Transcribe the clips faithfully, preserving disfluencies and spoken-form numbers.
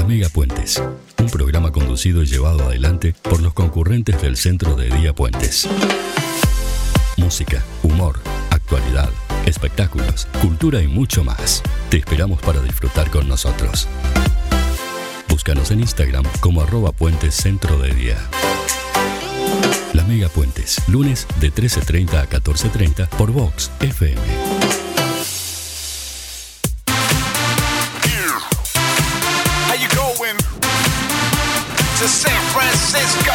Mega Puentes, un programa conducido y llevado adelante por los concurrentes del Centro de Día Puentes. Música, humor, actualidad, espectáculos, cultura y mucho más. Te esperamos para disfrutar con nosotros. Búscanos en Instagram como arroba puentes centro de día. La Mega Puentes, lunes de trece treinta a catorce treinta por Vox F M. To San Francisco.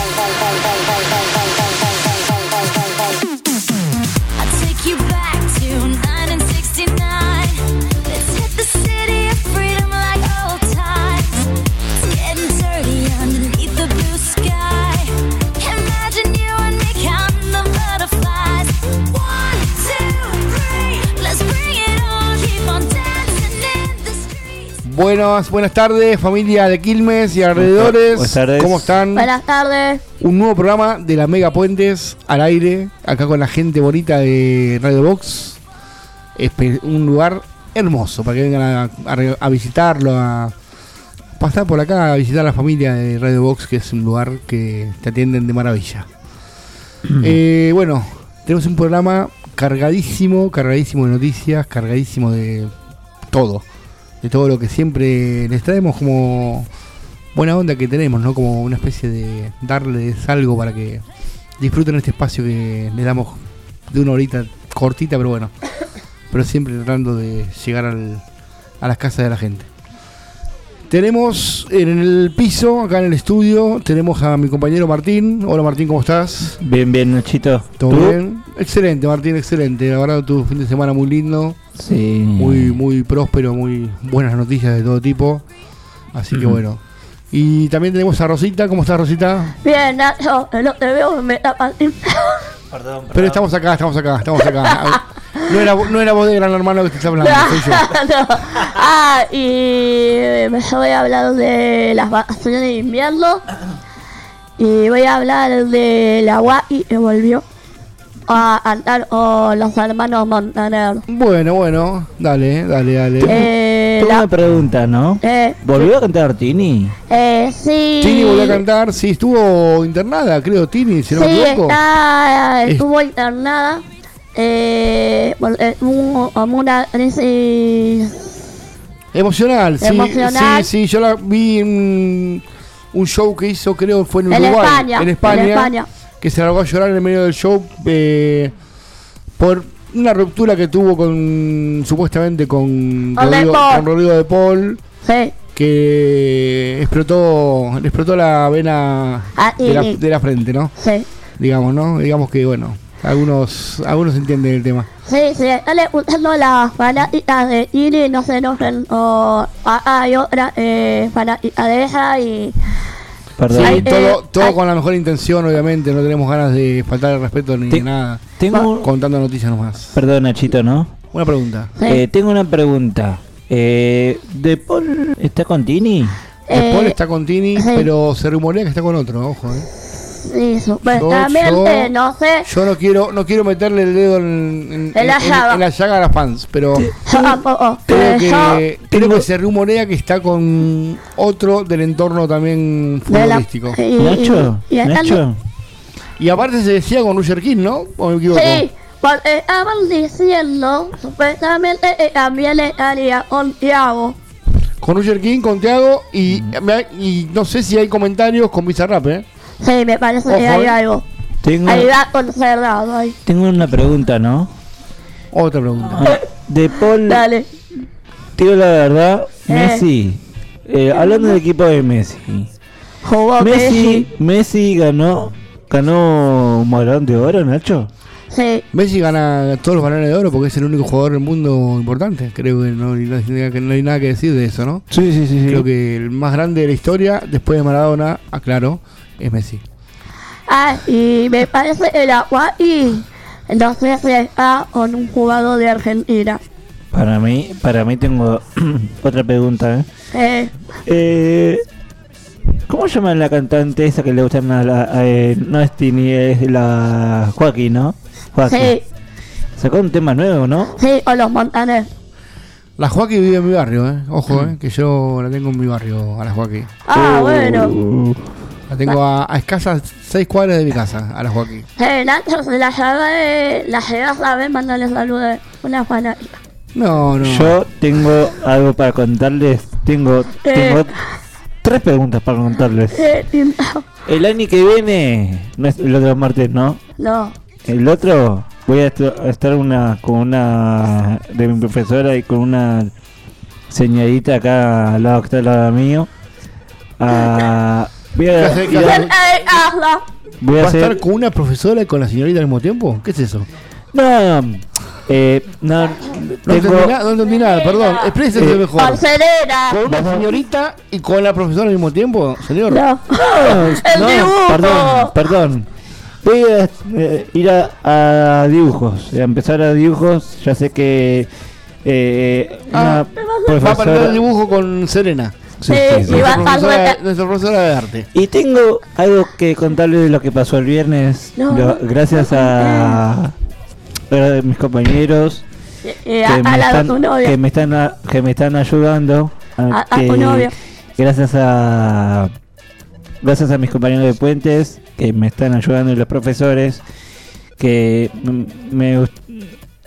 I'll take you back to nineteen sixty-nine. Let's hit the city of freedom like old times. It's getting dirty underneath the blue sky. Imagine you and me counting the butterflies. One, two, three. Let's bring it on. Keep on dancing in the streets. Buenas, buenas tardes, familia de Quilmes y alrededores. Buenas tardes. ¿Cómo están? Buenas tardes. Un nuevo programa de la Mega Puentes al aire, acá con la gente bonita de Radio Vox. Espe- un lugar hermoso para que vengan a, a, a visitarlo, a pasar por acá a visitar a la familia de Radio Vox, que es un lugar que te atienden de maravilla. eh, bueno, tenemos un programa cargadísimo, cargadísimo de noticias, cargadísimo de todo. De todo lo que siempre les traemos como buena onda que tenemos, ¿no? Como una especie de darles algo para que disfruten este espacio que les damos de una horita cortita, pero bueno. Pero siempre tratando de llegar al, a las casas de la gente. Tenemos en el piso, acá en el estudio, tenemos a mi compañero Martín. Hola Martín, ¿cómo estás? Bien, bien, Nachito. ¿Todo ¿Tú? bien? Excelente, Martín, excelente. La verdad, tu fin de semana muy lindo. Sí. Muy, muy próspero, muy buenas noticias de todo tipo. Así que Ujú. bueno. Y también tenemos a Rosita. ¿Cómo estás, Rosita? Bien, Nacho, no te veo, me tapas. Perdón, perdón. Pero estamos acá, estamos acá, estamos acá. No era, no era vos de Gran Hermano que te está hablando, soy yo. No. Ah, y me voy a hablar de las vacaciones de invierno. Y voy a hablar de la Guay que volvió a andar con los hermanos Montaner. Bueno, bueno, dale, dale, dale. Eh, Tengo la, una pregunta, ¿no? eh, ¿Volvió a cantar Tini? eh, sí. Tini volvió a cantar, sí, estuvo internada, creo, Tini, si no Sí, me equivoco. está, Es- estuvo internada. Eh, por- eh, un- como una crisis. Emocional, sí, Emocional. sí, sí, yo la vi en un show que hizo, creo, fue en En Uruguay, España, en España, en España. que se largó a llorar en el medio del show eh, por una ruptura que tuvo con, supuestamente, con Con Rodrigo, De Paul. con Rodrigo de Paul, Sí. que explotó, le explotó la vena Ah, y- de, la, y- de la frente, ¿no? Sí. Digamos, ¿no? Digamos que, bueno, algunos algunos entienden el tema. Sí, sí, dale usando las fanáticas de Tini, no se enojen, o ah, hay otra eh, fanática de ella y Perdón. Sí, Ay, todo, eh, todo ay. con la mejor intención, obviamente, no tenemos ganas de faltar el respeto ni Te- nada, Tengo. contando noticias nomás. Perdón, Nachito, ¿no? Una pregunta. sí. Eh, tengo una pregunta. Eh, ¿De Paul está con Tini? De Eh, Paul está con Tini, sí. pero se rumorea que está con otro, ojo, eh. Sí, supuestamente, yo- no sé, Yo no quiero no quiero meterle el dedo en, en- En la en- llaga. en la llaga a las fans, pero yo tampoco, creo eh, que, yo creo tengo- que se rumorea que está con otro del entorno también de la- futbolístico. y- Nacho, y- y- Nacho. Y aparte se decía con Roger King, ¿no? ¿O me equivoco? Sí, porque estaban diciendo, supuestamente que también estaría con Thiago. Con Roger King, con Thiago y, me- y no sé si hay comentarios con Bizarrap, ¿eh? Sí, me parece Ojo, que hay eh. algo. Tengo, Ahí va con cerrado ahí. tengo una pregunta, ¿no? Otra pregunta. Ah, De Paul, Dale. te digo la verdad, Eh. Messi. Eh, hablando del equipo de Messi. Jugó Messi, Messi ganó, ganó un balón de oro, Nacho. Sí, Messi gana todos los balones de oro porque es el único jugador del mundo importante. Creo que no, hay nada que no hay nada que decir de eso, ¿no? Sí, sí, sí. Creo que el más grande de la historia, después de Maradona, aclaro, es Messi. ah, y me parece que la Guay no sé si está con un jugador de Argentina. Para mí, para mí tengo otra pregunta, ¿eh? Eh, Eh, ¿Cómo llaman la cantante esa que le gustan a la... a, eh, no es Tini, es la Joaquín, ¿no? Joaquín. sí, Sacó un tema nuevo, ¿no? sí, con los Montaner. La Joaquín vive en mi barrio, ¿eh? Ojo, ¿eh? Que yo la tengo en mi barrio, a la Joaquín. Ah, bueno. Uh, La tengo a, a escasas seis cuadras de mi casa, a la Joaquín. Eh, Nacho, si la llevé, la llegas a ver, mandale saludos. Una fanática. No, no. Yo tengo algo para contarles. Tengo, tengo tres preguntas para contarles. Eh, y no. El año que viene, no es el otro martes, ¿no? No. El otro, voy a estu- a estar una con una de mi profesora y con una señorita acá al lado que está al lado mío. Ah, voy ¿Qué a, hace- qué ir a- hace? Eh, hazla. voy a ¿Va a hacer. estar con una profesora y con la señorita al mismo tiempo? ¿Qué es eso? No, no, eh, no, No tengo. entendí, nada, no entendí nada, perdón. Exprésese Eh, mejor. Acelera. ¿Con una señorita y con la profesora al mismo tiempo, señor? No. El No, dibujo. perdón, perdón. Voy a eh, ir a, a dibujos, a empezar a dibujos. Ya sé que eh, Ah, una Va a aprender profesora- el dibujo con Serena. Sí, Sí, sí, sí. y va- Nuestra profesora, nuestra profesora de arte. Y tengo algo que contarles de lo que pasó el viernes. No, lo- gracias a, a mis compañeros Eh, que, a, me a la de están, tu novia. que me están a- que me están ayudando. A- a que tu novia. Gracias a gracias a mis compañeros de puentes que me están ayudando y los profesores que mm, me gust-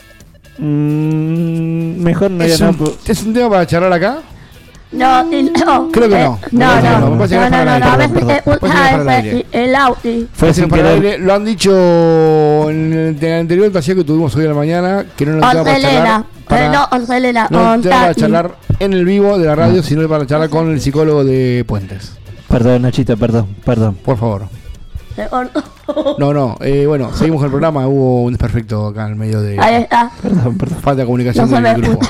mm, mejor no ¿Es ya no un, pu- ¿Es un tema para charlar acá? No, y- no. Creo que eh, no. No, Me parece que no. no, me parece que No, no es no, para no. A el veces aire, se perdón, perdón. Me parece que no es para el usa aire. el Audi. fue sin Para el querer. aire. Lo han dicho en el, en el anterior taller que tuvimos hoy a la mañana, que no era un tema para charlar. Selena. para- Eh, no, Selena. no era un tema para charlar en el vivo de la radio, sino para charlar con el psicólogo de Puentes. Perdón, Nachito, perdón, perdón. Por favor. No, no. Eh, bueno, seguimos con el programa. Hubo un desperfecto acá en el medio de Ahí está. Perdón, perdón. falta de comunicación No se del me grupo.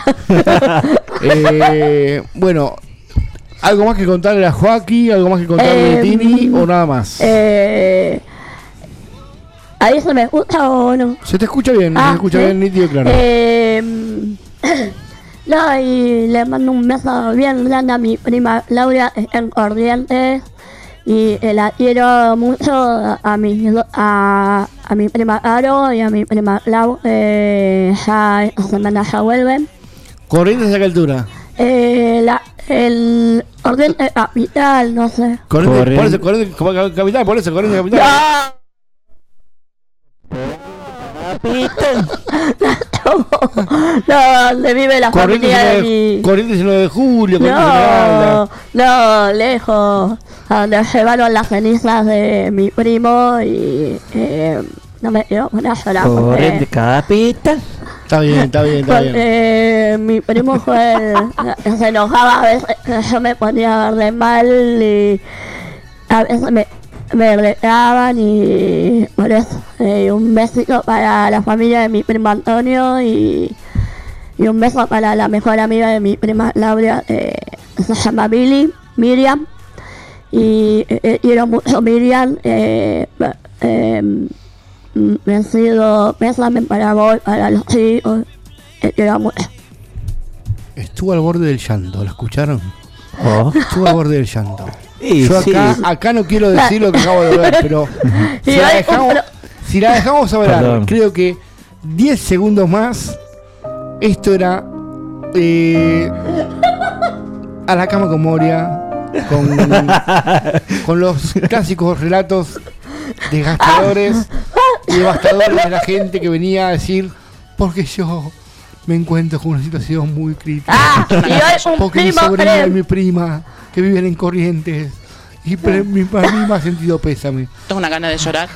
eh, bueno, ¿algo más que contarle a Joaquín? ¿Algo más que contarle a Eh, Tini? ¿O nada más? Eh, ¿Ahí se me escucha o no? Se te escucha bien, se Ah, te escucha ¿sí? bien, nítido y claro. Eh, no, y le mando un beso bien grande a mi prima Laura en Corrientes. Y eh, la quiero mucho a, a mi a, a mi prima Aro y a mi prima Lau. Eh, ya esta semana ya vuelven. Corrientes a qué altura. Eh, la, el Corrientes capital, no sé. Corrientes, Corrientes. por eso, Corrientes como ca- capital, por eso, Corrientes capital. No, donde vive la Corrientes familia de diecinueve mi... Corrientes diecinueve de julio, Corrientes Esmeralda. No, no, lejos. A donde llevaron las cenizas de mi primo y eh, no me quiero poner a llorar porque- Corriente capital. Está bien, está bien, está bien. porque mi primo fue el que se enojaba a veces que yo me ponía a verle mal y a veces me, me retaban y por eso eh, un besito para la familia de mi primo Antonio y, y un beso para la mejor amiga de mi prima Laura, eh, se llama Billy, Miriam, y eh, quiero mucho Miriam, eh, eh, me ha sido pésame para vos, para los chicos, eh, quiero mucho. Estuvo al borde del llanto, ¿lo escucharon? Oh. Estuvo al borde del llanto. Y Yo sí. acá, acá no quiero decir lo que acabo de ver, pero si Y la hay dejamos, un- si la dejamos hablar, Perdón. creo que diez segundos más, esto era eh, a la cama con Moria, con, con los clásicos relatos desgastadores y devastadores de la gente que venía a decir, porque yo me encuentro con una situación muy crítica. Ah, y hoy un Porque mi primo sobrina y cree. mi prima que viven en Corrientes y pre- mi, a mí me ha sentido pésame. Tengo una gana de llorar.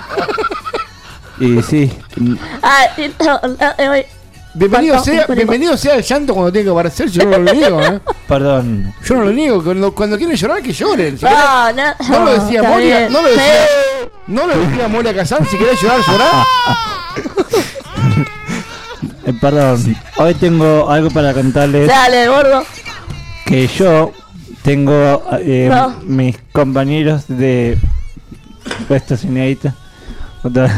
Y sí. Ah, y no, no, hoy- Bienvenido ¿Cuánto? sea, Un primo. bienvenido sea el llanto cuando tiene que aparecer, yo no lo niego, ¿eh? Perdón. Yo no lo niego, cuando, cuando quieren llorar que lloren. Si querés- No, no, no lo decía está Moria, bien. no lo decía, Sí. no lo decía Moria Kazan, si querés llorar, llorá. Eh, perdón. Hoy tengo algo para contarles. Dale, gordo. Que yo tengo eh, No. mis compañeros de esta señorita. Otra-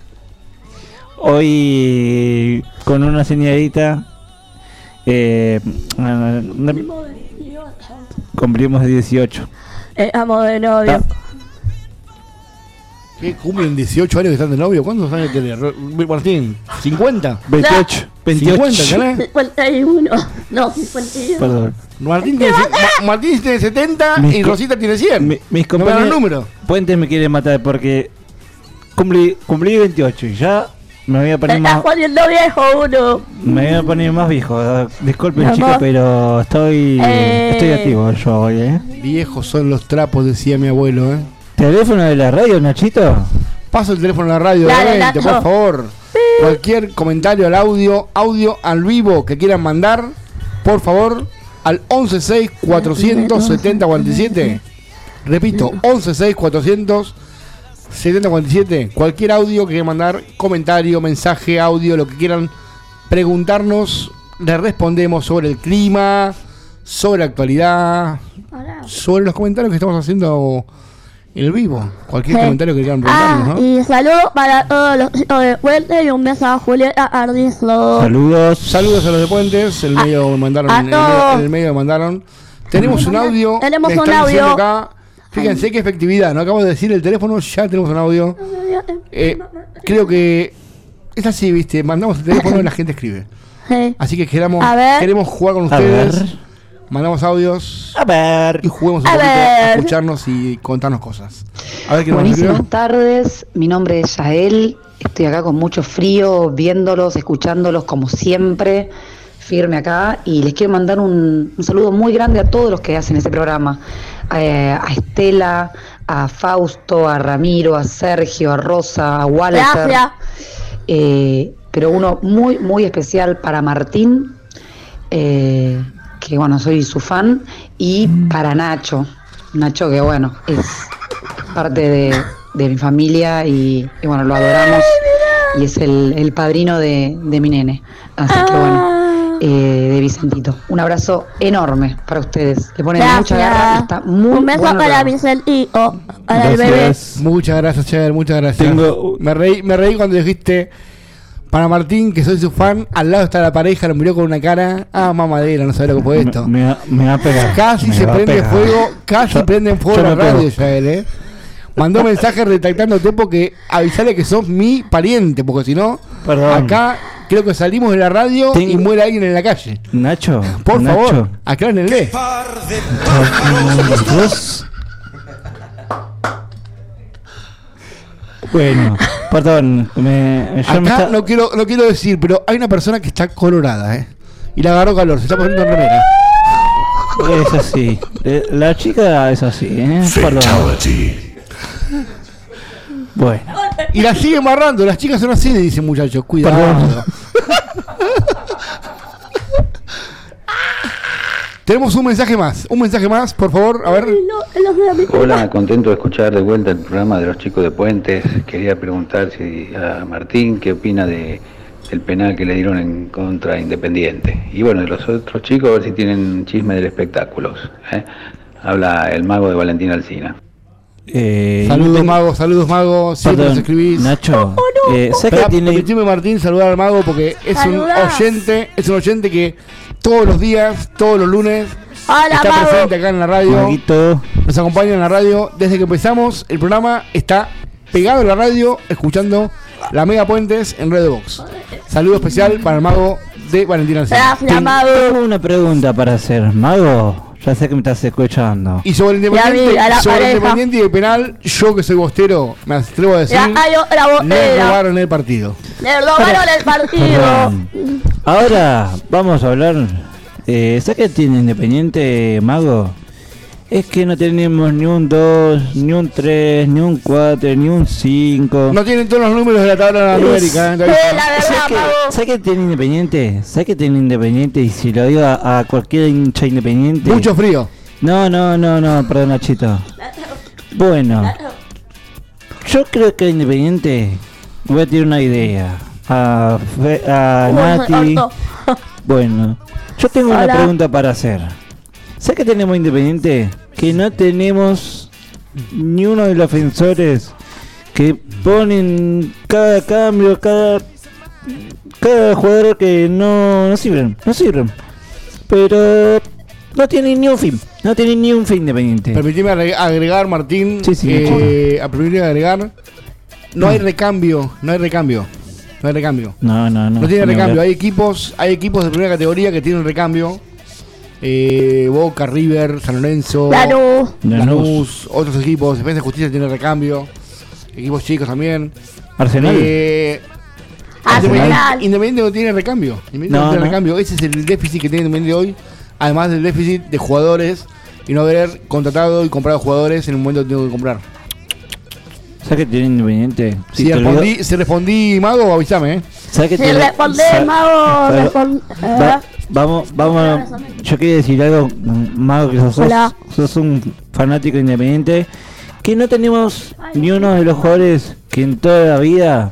Hoy con una señorita eh, ah, una- cumplimos dieciocho. Estamos de novio. Ah. ¿Qué cumplen dieciocho años que están de novio? ¿Cuántos años tiene Ro- Martín? ¿cincuenta? veintiocho. veintiocho. cincuenta, ¿tenés? cincuenta y uno. No, cincuenta y uno. Perdón. Martín tiene, Ma- Martín tiene setenta Mis y co- Rosita tiene cien. Mi- mis No me dan el compañeros número. Puentes me quieren matar porque cumplí, cumplí veintiocho y ya me voy a Se poner está más, poniendo viejo uno. me voy a poner más viejo. Disculpen, Mi chicos, amor. pero estoy Eh. estoy activo yo hoy, ¿eh? Viejos son los trapos, decía mi abuelo, ¿eh? ¿Teléfono de la radio, Nachito? Paso el teléfono a la radio, Dale, obviamente, Nacho. por favor. Cualquier comentario al audio, audio al vivo que quieran mandar, por favor, al once seis cuatrocientos setenta cuarenta y siete. Repito, once seis cuatrocientos setenta cuarenta y siete. Cualquier audio que quieran mandar, comentario, mensaje, audio, lo que quieran preguntarnos, le respondemos sobre el clima, sobre la actualidad, Hola. sobre los comentarios que estamos haciendo en el vivo. Cualquier Sí. comentario que quieran Ah, preguntarnos, ¿no? y saludos para todos los chicos de Puente y un beso a Julieta Ardizlo. Saludos. Saludos a los de Puentes, el medio me mandaron, a en el medio, todos. en el medio me mandaron. Tenemos un audio. Tenemos me un están diciendo audio. acá. Fíjense qué efectividad, no acabo de decir el teléfono, ya tenemos un audio. Eh, creo que es así, viste, mandamos el teléfono y la gente escribe. Sí. Así que queremos, A ver. queremos jugar con A ustedes. ver. Mandamos audios A ver. y juguemos un A poquito a ver. escucharnos y contarnos cosas. A ver qué nos Buenísimas escribió. tardes, mi nombre es Yael, estoy acá con mucho frío, viéndolos, escuchándolos como siempre, firme acá, y les quiero mandar un, un saludo muy grande a todos los que hacen ese programa, Eh, a Estela, a Fausto, a Ramiro, a Sergio, a Rosa, a Walter, Gracias. eh, pero uno muy, muy especial para Martín, eh, que bueno, soy su fan, y para Nacho, Nacho que bueno, es parte de, de mi familia y, y bueno, lo adoramos y es el, el padrino de, de mi nene, así que bueno, eh, de Vicentito. Un abrazo enorme para ustedes, le ponen mucha garra, está muy un beso bueno el para programa. Vicentito, para el bebé. Gracias. Muchas gracias, Cher, muchas gracias. Tengo- Me reí, me reí cuando dijiste para Martín, que soy su fan, al lado está la pareja, lo miró con una cara. Ah, mamadera, no sabe lo que fue esto. Me, me va- me va a pegar. Casi Me se va a prende pegar. fuego, casi Yo- prende en fuego yo la me pego. radio ya él, eh. Mandó mensaje retactándote porque avisale que sos mi pariente, porque si no, Perdón. acá creo que salimos de la radio Tengo- y muere alguien en la calle. Nacho. Por Nacho. favor, aclárenle. Dos. Bueno, perdón, me, yo me Acá está- no quiero, no quiero decir, pero hay una persona que está colorada, eh. Y le agarró calor, se está poniendo en remera. es así. Eh, La chica es así, ¿eh? Perdón. Bueno, Y la sigue amarrando, las chicas son así, dicen muchachos, cuidado. Perdón. Tenemos un mensaje más, un mensaje más, por favor, a ver. Lo- los de mi- Hola, contento de escuchar de vuelta el programa de los chicos de Puentes. Quería preguntar si a Martín qué opina de el penal que le dieron en contra de Independiente. Y bueno, de los otros chicos, a ver si tienen chisme del espectáculo. ¿eh? Habla el mago de Valentín Alsina. eh, Saludos, Independ- Mago, saludos, Mago. Siempre Perdón, nos escribís. Nacho. eh, ¿sabes Espera, que tiene? permitime, Martín, saludar al Mago porque es Saludá. un oyente, es un oyente que todos los días, todos los lunes, Hola, está Mago. presente acá en la radio. Maguito. Nos acompaña en la radio. Desde que empezamos el programa está pegado en la radio, escuchando la Mega Puentes en Red Box. Saludo especial para el Mago de Valentín Alcina. Gracias, Ten- Mago. Tengo una pregunta para hacer. Mago, ya sé que me estás escuchando. Y sobre el Y a Independiente, mí, a la sobre el pareja. Independiente y el penal, yo que soy bostero, me atrevo a decir, Ya hay otra le botella. robaron el partido. Le robaron el partido. Perdón. Ahora vamos a hablar. Eh, ¿Sabes qué tiene Independiente, Mago? Es que no tenemos ni un dos, ni un tres, ni un cuatro, ni un cinco. No tienen todos los números de la tabla numérica. ¿eh? Sí, la ¿Sabes verdad, qué, Mago. ¿Sabes qué tiene Independiente? ¿Sabes qué tiene Independiente? Y si lo digo a, a cualquier hincha Independiente. Mucho frío. No, no, no, no, perdón, Nachito. Bueno, yo creo que Independiente. Voy a tirar una idea. A, Fe- a Nati. Harto. Bueno, yo tengo una Hola. pregunta para hacer. ¿Sabes que tenemos Independiente? Que no tenemos ni uno de los ofensores que ponen cada cambio, cada cada jugador que no, no sirven, no sirven. Pero no tienen ni un fin, no tienen ni un fin Independiente. Permitime agre- agregar, Martín. Sí, sí, eh, a permitirme agregar. No hay recambio, no hay recambio. No hay recambio. No, no, no. No tiene ni recambio. hablar. Hay equipos, hay equipos de primera categoría que tienen recambio. Eh, Boca, River, San Lorenzo, Lanús. Lanús, otros equipos. Defensa de Justicia tiene recambio. Equipos chicos también. Arsenal. Eh, Arsenal. Independiente, Independiente no tiene recambio. Independiente no, No, tiene no. recambio. Ese es el déficit que tiene Independiente hoy. Además del déficit de jugadores y no haber contratado y comprado jugadores en el momento que tengo que comprar. ¿Sabes que tiene Independiente? Si, te olvidó- respondí, si respondí Mago, avísame. ¿eh? ¿Sabes que Si tiene- respondés, sa- Mago, Pero- respond- Va- vamos, vamos. Yo quería decir algo, Mago, que sos, Hola. sos un fanático independiente. Que no tenemos ni uno de los jugadores que en toda la vida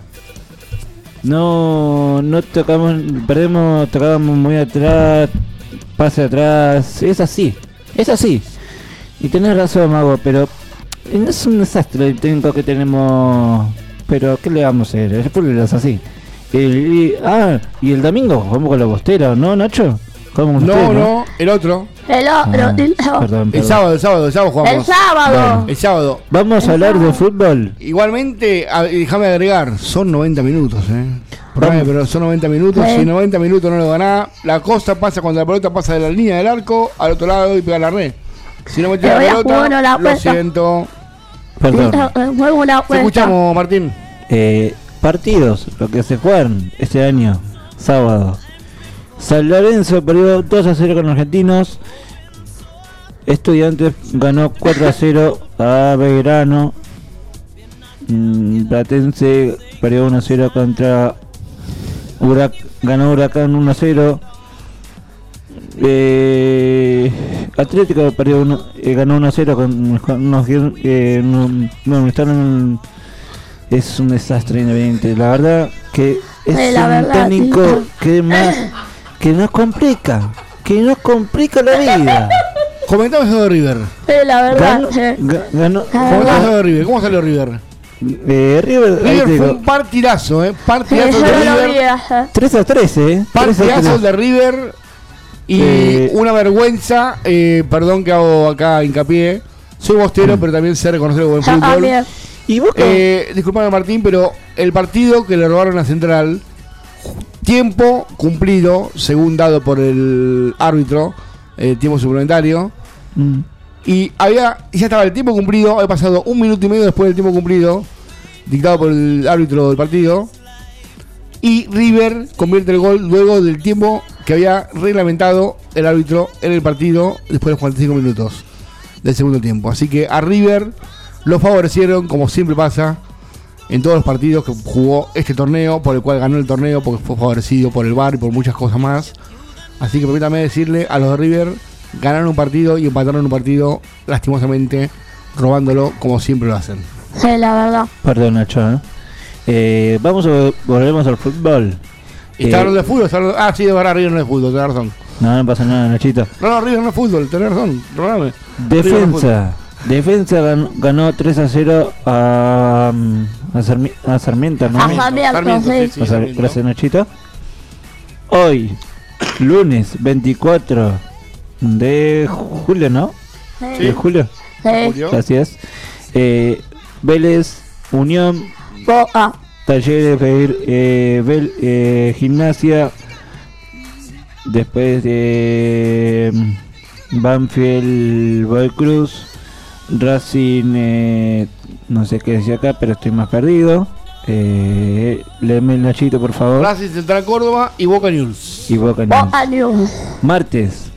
no, no tocamos, perdemos, tocábamos muy atrás, pase atrás. Es así, es así. Y tenés razón, Mago, pero es un desastre el técnico que tenemos. Pero, ¿qué le vamos a hacer? El fútbol es así. El- y, ah, y el domingo jugamos con los bosteros, ¿no, Nacho? Jugamos con No, ustedes, no, el otro. El Ah, otro. el- perdón, El perdón. sábado, el sábado, el sábado El jugamos. sábado. El sábado. Vamos a hablar de fútbol. Igualmente, a- déjame agregar, son noventa minutos, ¿eh? Perdóname, Vamos. pero son noventa minutos. Sí. Si noventa minutos no lo ganás, la cosa pasa cuando la pelota pasa de la línea del arco al otro lado y pega la red. Si no metes Te la voy a pelota, jugar una lo apuesta. siento. Perdón. Juego una Te apuesta. escuchamos, Martín. Eh, partidos, lo que se juegan este año, sábado. San Lorenzo perdió dos a cero con Argentinos. Estudiantes ganó cuatro a cero a Belgrano. Mm, Platense perdió uno a cero contra Hurac ganó Huracán uno a cero. Eh, Atlético perdió uno, eh, ganó uno a cero con, con unos eh, no, no, están en- es un desastre Independiente. La verdad que es Eh, la un verdad, técnico sí. que más que nos complica, que nos complica la vida. Comentamos eso de River. Sí, la verdad. Ganó, sí. ga- ganó- Comentamos eso de River. ¿Cómo salió River? eh, River, ahí River te fue digo, un partidazo, ¿eh? Sí, Partidazo yo de no lo vi. River. ajá. tres a tres, eh. tres a Partidazo tres. de River. Y Eh, una vergüenza, eh, perdón que hago acá hincapié. Soy bostero, pero también sé reconocer el buen Yo fútbol. también. ¿Y vos qué? Eh, disculpame Martín, pero el partido que le robaron a Central, tiempo cumplido, según dado por el árbitro, eh, tiempo suplementario, Mm. y había ya estaba el tiempo cumplido, había pasado un minuto y medio después del tiempo cumplido, dictado por el árbitro del partido, y River convierte el gol luego del tiempo que había reglamentado el árbitro en el partido después de los cuarenta y cinco minutos del segundo tiempo. Así que a River lo favorecieron, como siempre pasa en todos los partidos que jugó este torneo, por el cual ganó el torneo, porque fue favorecido por el V A R y por muchas cosas más. Así que permítame decirle a los de River, ganaron un partido y empataron un partido, lastimosamente, robándolo como siempre lo hacen. Sí, la verdad. Perdón, Nacho. ¿eh? Eh, vamos a volvemos al fútbol. ¿Está Eh, hablando de fútbol? ¿Está hablando- Ah, sí, de verdad, River no es de fútbol, tenés razón. No, no pasa nada, Nachito. No, no, River no es fútbol, tenés razón, perdóname. Defensa. Defensa ganó, ganó tres a cero a, mm, a, Sarmi- a Sarmiento, ¿no? A Sarmiento, sí. sí, O sea, Sarmiento. gracias, Nachito. Hoy, lunes veinticuatro de julio, ¿no? Sí. De julio. Sí. Julio. Gracias. Eh, Vélez, Unión, Boca. Talleres, Feir, eh, Bel- eh, Gimnasia. Después de mm, Banfield, Boy Cruz, Racing, eh, no sé qué decía acá, pero estoy más perdido. Eh, léeme el Nachito, por favor. Racing Central Córdoba y Boca News. Y Boca News. Boca News. Martes.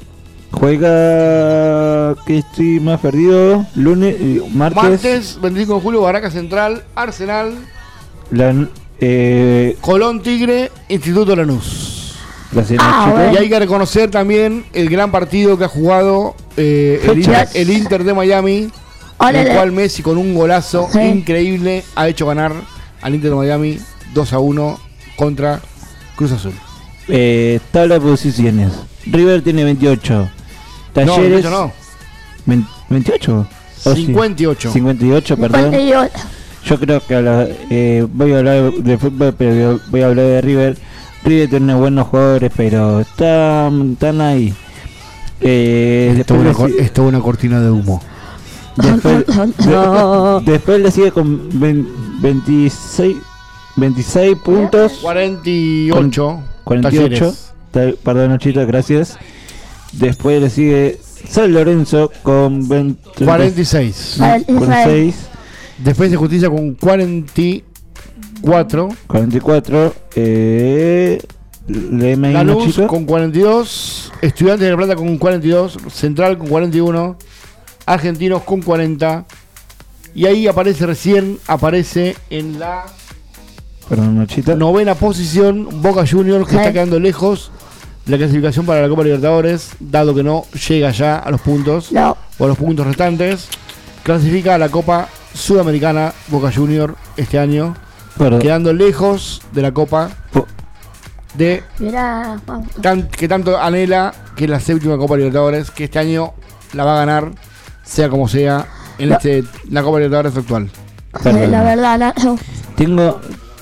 Juega que estoy más perdido. Lunes, eh, martes. Martes, veinticinco de julio, Barraca Central, Arsenal, la- eh, Colón Tigre, Instituto Lanús. gracias, Ah, Nachito. bueno. Y hay que reconocer también el gran partido que ha jugado eh, el, Inter, Fechas. el Inter de Miami, en Órale. el cual Messi con un golazo Sí. increíble ha hecho ganar al Inter de Miami dos a uno contra Cruz Azul. Eh, tabla de posiciones. River tiene veintiocho. No, Talleres. veintiocho no, vein- ¿veintiocho? Oh, sí. cincuenta y ocho. cincuenta y ocho, perdón. cincuenta y ocho. Yo creo que a la- eh, voy a hablar de fútbol, pero voy a hablar de River. River tiene buenos jugadores, pero están, están ahí. Eh, Esto después, es una, le, cor- esto es una cortina de humo. si- después, de- después le sigue con vein- veintiséis, veintiséis puntos. cuarenta y ocho. cuarenta y ocho. Talleres. Perdón, Nachito, gracias. Después le sigue San Lorenzo con veinte, cuarenta y seis. cuarenta y seis. Defensa de Justicia con cuarenta y cuatro. cuarenta y cuatro. Eh, léeme ahí, Lanús Nachito. con cuarenta y dos. Estudiantes de La Plata con cuarenta y dos. Central con cuarenta y uno. Argentinos con cuarenta. Y ahí aparece recién, aparece en la Perdón, Nachito. novena posición Boca Juniors, que Sí. está quedando lejos de la clasificación para la Copa Libertadores, dado que no llega ya a los puntos No. o a los puntos restantes. Clasifica a la Copa Sudamericana Boca Juniors este año, Perdón. quedando lejos de la Copa Po- de Mirá, vamos. tan- que tanto anhela, que es la séptima Copa Libertadores, que este año la va a ganar, sea como sea, en No. este la Copa Libertadores actual. Perdón. La verdad, Nacho. Tengo.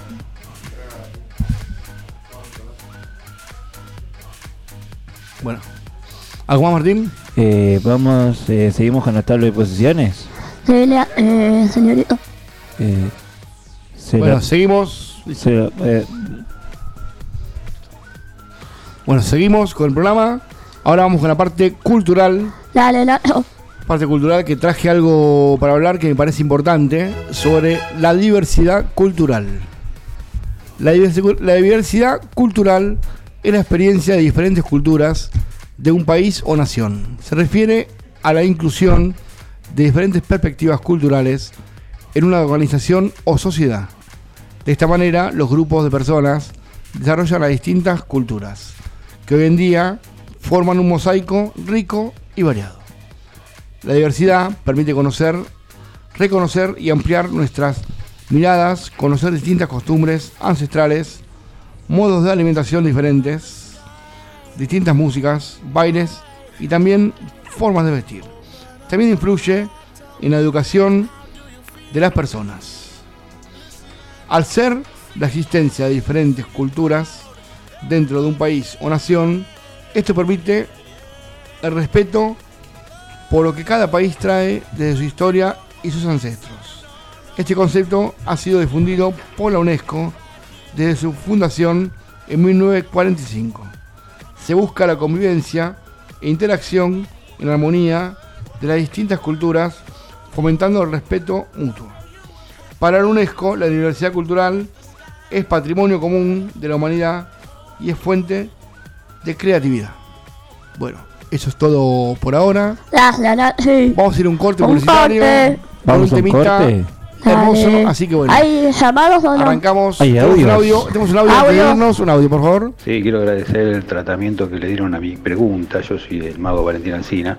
Bueno, ¿algo más, Martín? Eh, vamos, eh, seguimos con la tabla de posiciones. Sí, le- eh, señorito. Eh, se Bueno, la- seguimos. se la- eh, Bueno, seguimos con el programa. Ahora vamos con la parte cultural. Dale, Nacho. Parte cultural que traje algo para hablar que me parece importante sobre la diversidad cultural. La diversi- la diversidad cultural es la experiencia de diferentes culturas de un país o nación. Se refiere a la inclusión de diferentes perspectivas culturales en una organización o sociedad. De esta manera, los grupos de personas desarrollan las distintas culturas, que hoy en día forman un mosaico rico y variado. La diversidad permite conocer, reconocer y ampliar nuestras miradas, conocer distintas costumbres ancestrales, modos de alimentación diferentes, distintas músicas, bailes y también formas de vestir. También influye en la educación de las personas. Al ser la existencia de diferentes culturas dentro de un país o nación, esto permite el respeto por lo que cada país trae desde su historia y sus ancestros. Este concepto ha sido difundido por la UNESCO desde su fundación en mil novecientos cuarenta y cinco. Se busca la convivencia e interacción en armonía de las distintas culturas, fomentando el respeto mutuo. Para la UNESCO, la diversidad cultural es patrimonio común de la humanidad y es fuente de creatividad. Bueno, eso es todo por ahora. Gracias, Nacho. Vamos a ir a un corte Un publicitario. corte. Con Vamos a un temita corte. hermoso, Dale. así que bueno. ¿Hay llamados o no? Arrancamos. Hay Tenemos un audios. audio. Tenemos un audio. Audio. antes de irnos. Un audio, por favor. Sí, quiero agradecer el tratamiento que le dieron a mi pregunta. Yo soy del mago Valentín Alsina.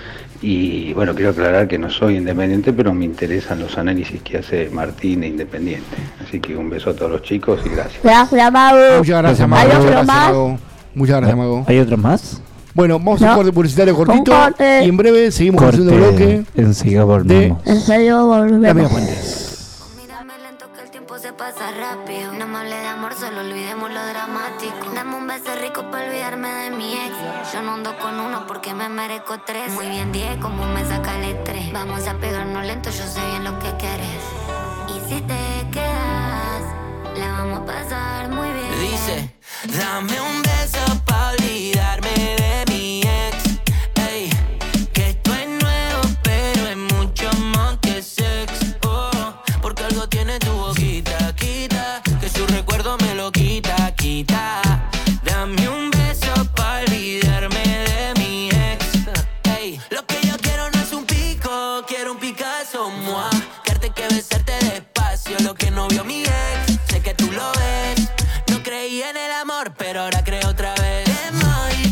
Y bueno, quiero aclarar que no soy independiente, pero me interesan los análisis que hace Martín de Independiente. Así que un beso a todos los chicos y gracias. Gracias, Mago. Muchas gracias, ¿Hay Mago. otro Muchas gracias, más? Mago. Muchas gracias, Mago. ¿Hay otros más? Bueno, vamos a un No. corte publicitario cortito. Un corte. Y en breve seguimos Corte. haciendo bloque Enseguida volvemos. En serio, de Amiga volvemos. Fuentes. Mírame lento que el tiempo se pasa rápido. No me hable de amor, solo olvidemos lo dramático. Dame un beso rico para olvidarme de mi ex. Yo no ando con uno porque me merezco tres. Muy bien diez, como me saca el estrés. Vamos a pegarnos lento, yo sé bien lo que quieres. Y si te quedas, la vamos a pasar muy bien. Dice, dame un beso pa' olvidarme de mi ex. Ey, que esto es nuevo, pero es mucho más que sex. Oh, porque algo tiene tu boquita, quita, que su recuerdo me lo quita, quita. Dame un beso pa' olvidarme de mi ex. Ey, lo que yo quiero no es un pico, quiero un Picasso, moi. Quererte que besarte despacio, lo que no vio mi ex. Sé que tú lo ves. No creí en el amor, pero ahora creo otra vez. Es más,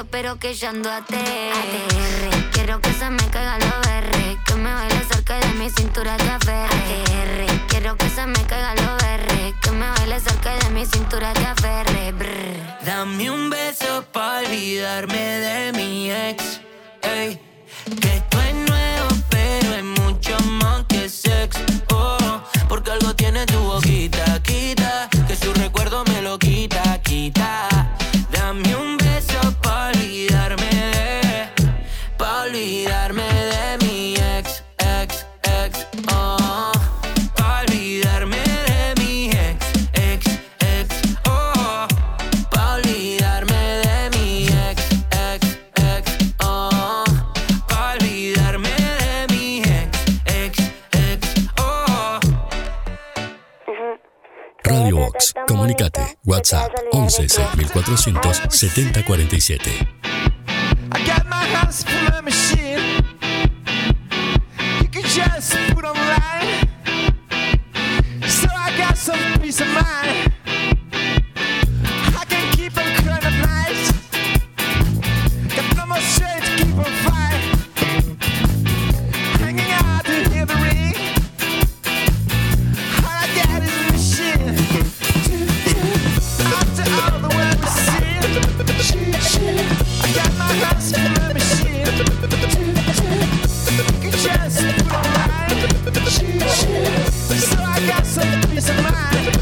yo, pero que yo ando a T R. Quiero que se me caigan los berres, que me baile cerca de mi cintura te aferre. A T R. Quiero que se me caigan los berres, que me baile cerca de mi cintura te aferre. Brr. Dame un beso pa' olvidarme de mi ex. Ey, que esto es nuevo, pero es mucho más que sex. Oh, porque algo tiene tu boquita, quita, que su recuerdo me lo quita, quita. Dame un beso pa' olvidarme de, pa' olvidarme de mi ex, ex, ex. Oh, pa' olvidarme de mi ex, ex, ex. Oh, pa' olvidarme de mi ex, ex, ex. Oh, pa' olvidarme de mi ex, ex, ex. Oh. Radio Box, comunicate. WhatsApp once seis mil cuatrocientos setenta cuarenta y siete. I got my house from a machine. You can just put online. So I got some peace of mind. I can keep on crying at night. Got no more shade to keep on fire. Hanging out to hear the ring. All I got is a machine. After all the world we've seen, I got my house from a machine. You can just put online. So I got some peace of mind.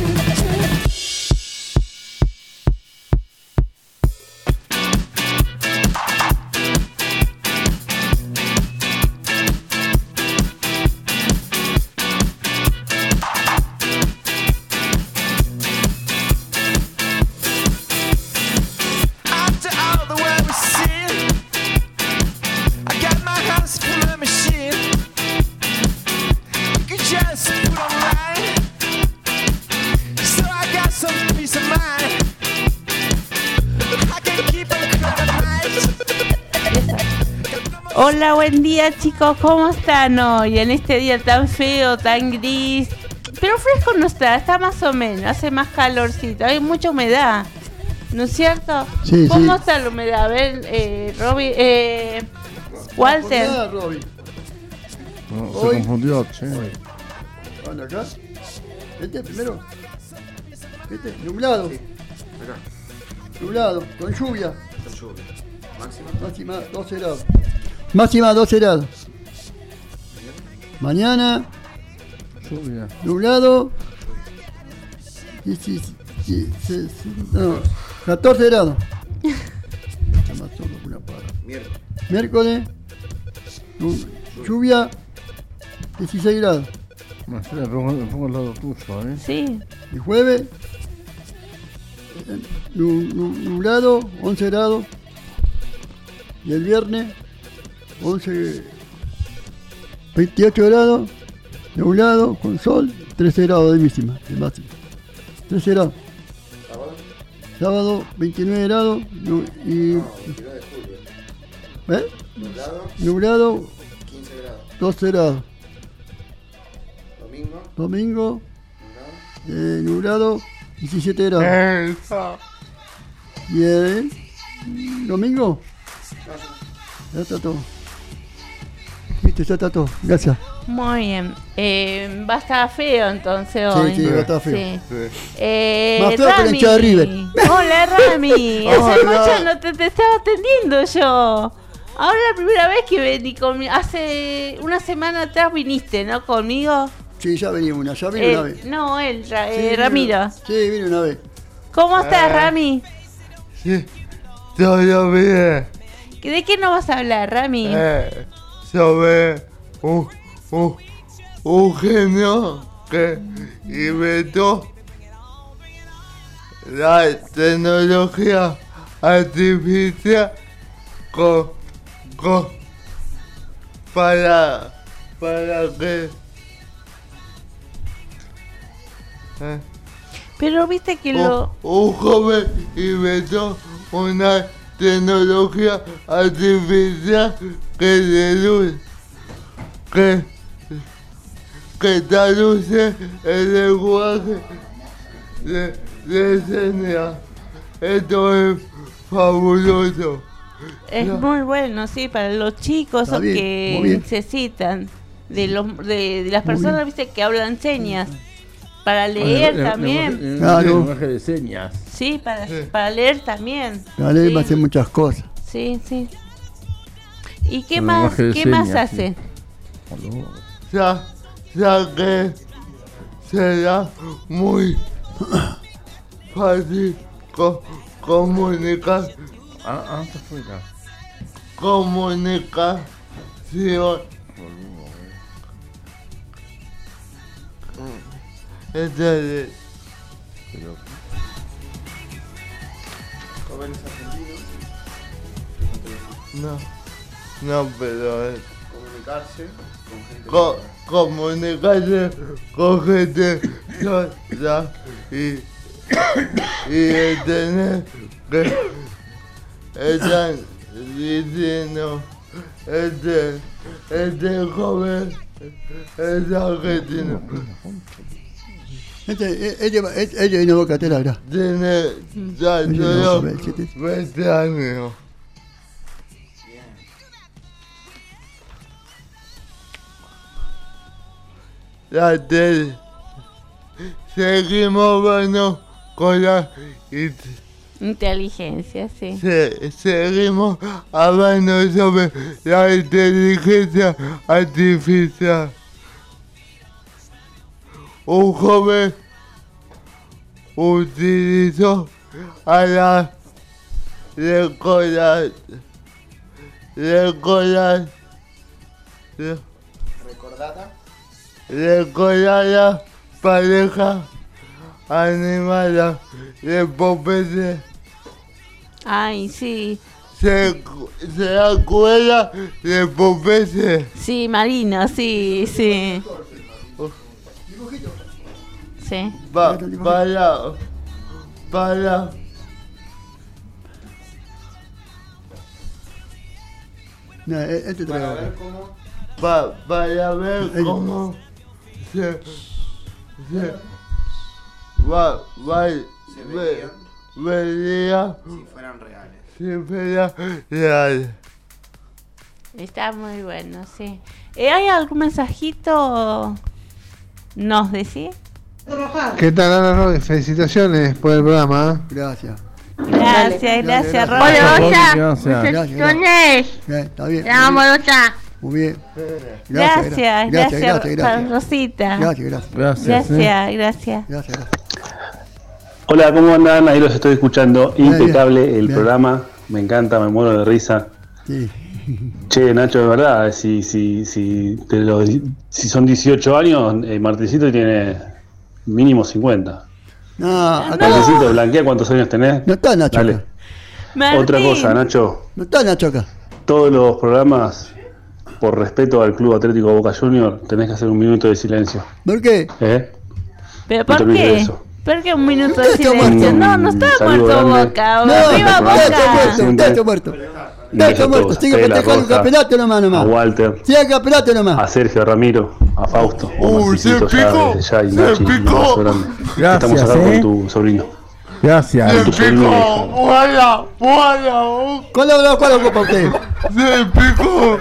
After all the world we've seen, I got my house from a machine. You can just put online. So I got some peace of mind. I can keep on crying at night. Hola, buen día chicos, ¿cómo están hoy? En este día tan feo, tan gris. Pero fresco no está, está más o menos, hace más calorcito, hay mucha humedad, ¿no es cierto? Sí, ¿Cómo sí. está la humedad? A ver, eh, Robbie, eh, Walter. Hola, Robbie. No, se Hoy- confundió, che. ¿Anda acá? ¿Este primero? ¿Este? Nublado. Nublado, con lluvia. Máxima doce grados. Máxima doce grados. Mañana, Lluvia. nublado. Y, sí, sí, sí, sí, no, catorce grados. Está más solo que una parra. Miércoles, nu- lluvia, dieciséis grados. No, espera, pongo, me pongo al lado tuyo, ¿eh? Sí. El jueves, eh, nu- nu- nublado, once grados. Y el viernes, once, veintiocho grados, nublado, con sol, trece grados de máxima. De máxima. trece grados. Sábado, veintinueve grados. nu- y, ¿eh? Nublado, doce grados. Domingo, eh, nublado, diecisiete grados. Y el domingo, ya está todo. Viste, ya está todo. Gracias. Muy bien. Eh, va a estar feo entonces Sí, hoy. sí, va a estar feo. Sí. Sí. Eh, Más feo que la Rami. hinchada de River. Hola, Rami. Hace Hola. mucho no te, te estaba atendiendo yo. Ahora la primera vez que vení conmigo. Hace una semana atrás viniste, ¿no? Conmigo. Sí, ya venía una, ya vine Eh, una vez. no, él, Ra- Sí, eh, vine Ramiro. una- Sí, vine una vez. ¿Cómo estás, Eh. Rami? Sí, todo bien. ¿De qué nos vas a hablar, Rami? Eh, sobre un, un, un genio que inventó la tecnología artificial con, con, para, para que eh, Pero viste que un, lo... un joven inventó una tecnología artificial que deduce, que, que traduce el lenguaje de, de señas. Esto es fabuloso. Es No. muy bueno, sí, para los chicos Está o bien, que muy bien. necesitan de los de, de las Muy personas, viste, que hablan señas. Para leer Bueno, también. lenguaje- Claro. lenguaje de señas. Sí, para, para leer también. La ley sí. va a hacer muchas cosas. Sí, sí. ¿Y qué El más, lenguaje de qué más señas, hace? Ya, ya que será muy fácil co- comunicar, Ah, antes fue acá. comunicación. Entonces, Jóvenes argentinos. no, no, pero es Comunicarse con gente. co- comunicarse con gente sorda y, y de tener que están diciendo este, este joven es argentino. Este, este, este, este vino a Boca Tela, mirá. Tiene ya Este solo vino a Boca, veinte años. La tele. Seguimos bueno con la it- Inteligencia, sí. se- seguimos hablando sobre la inteligencia artificial. Un joven utilizó a la recordar recordar Recordada. recordada pareja animada de Popeye. Ay, sí. Se, se acuerda de Popeye. Sí, Marino, sí, sí. Sí. Pa- para para No, e- este Para trae. ver cómo. pa- para ver cómo se, se va, va, Se ve- verían vería si fueran reales. si fuera real. Está muy bueno, sí. Eh, ¿Hay algún mensajito? ¿Nos decís? ¿Qué tal, Ana Roque? Felicitaciones por el programa. Gracias. Gracias, gracias, Rosa. Hola, Rosa. Gracias, gracias. Felicitaciones. Bien, está bien. Te amo, Rosa. Muy bien. Gracias, gracias, gracias, gracias, gracias. Rosita. Gracias, gracias. Gracias. Gracias, eh. gracias. Gracias, gracias. Hola, ¿cómo andan? Ahí los estoy escuchando. Bien, Impecable bien, el bien. programa. Me encanta, me muero de risa. Sí. Che, Nacho, de verdad, si, si, si, de los, si son dieciocho años, eh, Martincito tiene mínimo cincuenta. No, acá Martincito, blanquea cuántos años tenés. no está Nacho Dale. acá. Martín. Otra cosa, Nacho. No está Nacho acá. Todos los programas, por respeto al Club Atlético Boca Junior, tenés que hacer un minuto de silencio. ¿Por qué? ¿Eh? ¿Pero No te por olvides de qué? eso. ¿Por qué un minuto de Está silencio? muerto. No, no está Saludo muerto grande. Boca. No, ¡Viva está Boca! muerto, Siempre. está muerto. Un beso Está a muerto. todos. Sigue Estela festejando el Rosa, campeonato nomás, a nomás. Walter, Sigue el campeonato a nomás. Sergio Ramiro, a Fausto, a Uy, se Martincito ya picó, desde ya y se Nachi, un picó. abrazo grande. Gracias, Estamos acá eh. con tu sobrino. Gracias. Se tu sobrino picó, viejo. ¡Guarda! ¡Guarda! ¿Cuál habrá cuál ocupa usted? ¡Se picó!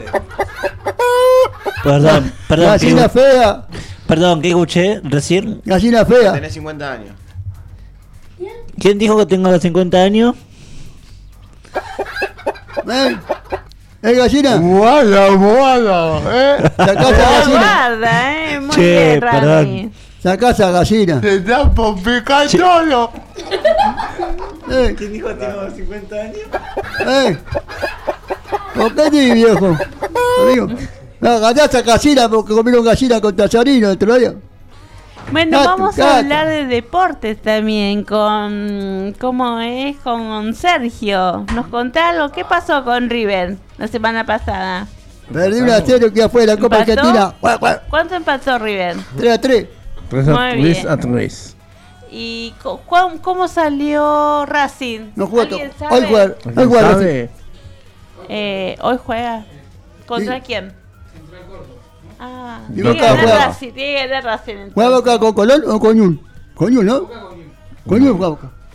Perdón, perdón. Gallina Que, fea. perdón, que escuché recién. Gallina fea. Tenés cincuenta años. ¿Quién dijo que tengo los cincuenta años? ¿Eh? ¿Es gallina? ¡Guarda, guarda! ¿Eh? Sacá esa gallina. Guarda, eh. Muy Che, bien, perdón. Rami. Sacá esa gallina. ¡Se está por picar todo! ¿Eh? ¿Quién dijo que tengo los cincuenta años? ¿Eh? ¿Por qué ni viejo? Amigo. No, ganá esa gallina porque comieron gallina con tallarino el otro día. Bueno, Gato, vamos gato. a hablar de deportes también con, ¿cómo es? Con Sergio. ¿Nos contá algo? ¿Qué pasó con River la semana pasada? Perdí una a cero que fue la Copa ¿Empató? Argentina. Guau, guau. ¿Cuánto empató River? tres a tres. tres a Muy tres bien. a tres. ¿Y co- cuán- cómo salió Racing? No jugó todo. ¿Alguien sabe? Hoy juega. Hoy ¿Alguien juega. Racing. sabe? Eh, hoy juega. ¿Contra Sí. quién? Ah, Y tiene que Boca ganar juega. Racing, tiene que ganar Racing. ¿Juega entonces. Boca con Colón o con Ñul? Con Ñul, ¿no? Con Ñul juega Boca.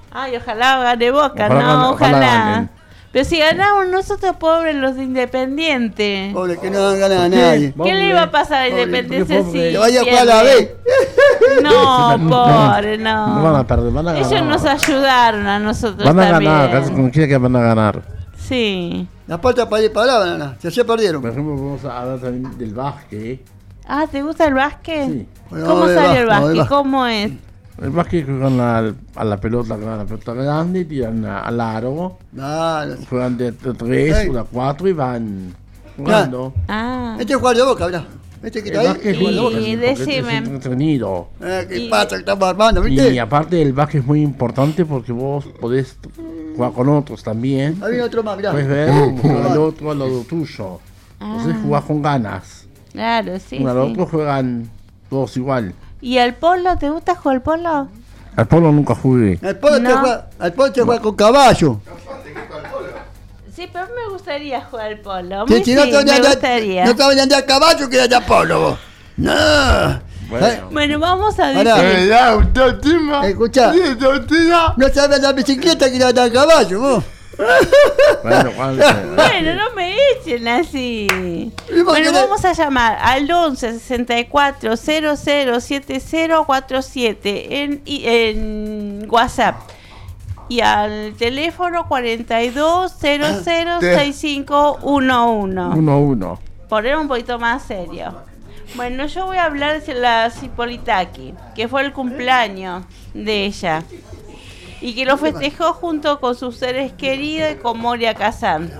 Ay, ojalá gane Boca, Ojalá no, gane- ojalá ojalá. ganen. Pero si ganamos nosotros pobres los de Independiente. Pobre que no gana a nadie. ¿Qué le iba a pasar a Pobre, Independiente pobre. si Que vaya a jugar a la pierde? B. No, pobre, No van no. a perder, van a ganar. Ellos nos ayudaron a nosotros Van a también. ganar, casi como quiera que van a ganar. Sí. La puerta para ir para la nana. Se se perdieron. Por ejemplo, vamos a hablar también del básquet. Ah, ¿te gusta el básquet? Sí. Bueno, ¿Cómo vamos a ver sale el básquet, vamos a ver básquet? básquet. ¿Cómo es? El básquet juegan la- a la pelota, con la pelota grande, tiran a- al aro, Dale. juegan de de tres Ey. o de cuatro y van jugando. Ah. Este es jugador de Boca, mirá. Este que El está ahí. básquet es jugador de Boca. Y porque este decime. es entretenido. Eh, ¿Qué Y- pasa que estamos armando, viste? Y aparte el básquet es muy importante porque vos podés jugar con otros también. Ahí viene otro más, mirá. Puedes ver cómo juega el otro al lado tuyo. Entonces Ah. jugás con ganas. Claro, sí, Uno al sí. otro juegan todos igual. ¿Y el polo? ¿Te gusta jugar el polo? Al polo nunca jugué. Al polo te No. juega, al polo te juega con caballo. Sí, pero me gustaría jugar el polo. Que Muy si no sí, te me andás- gustaría. no sabes andar a caballo, que andar a polo vos. No. Bueno. Bueno, vamos a Pará. decir. El autoestima. Escuchá. Y autoestima. No sabes andar a bicicleta, que andar a caballo vos. Bueno, Juan, Bueno, no me echen así. vos Bueno, querés- vamos a llamar al once sesenta y cuatro cero cero siete cero cuatro siete en, y- en WhatsApp. Y al teléfono cuarenta y dos cero cero sesenta y cinco once. uno a uno. Poner un poquito más serio. Bueno, yo voy a hablar de la Cipolitaki, que fue el cumpleaños de ella. Y que lo festejó junto con sus seres queridos y con Moria Kazan.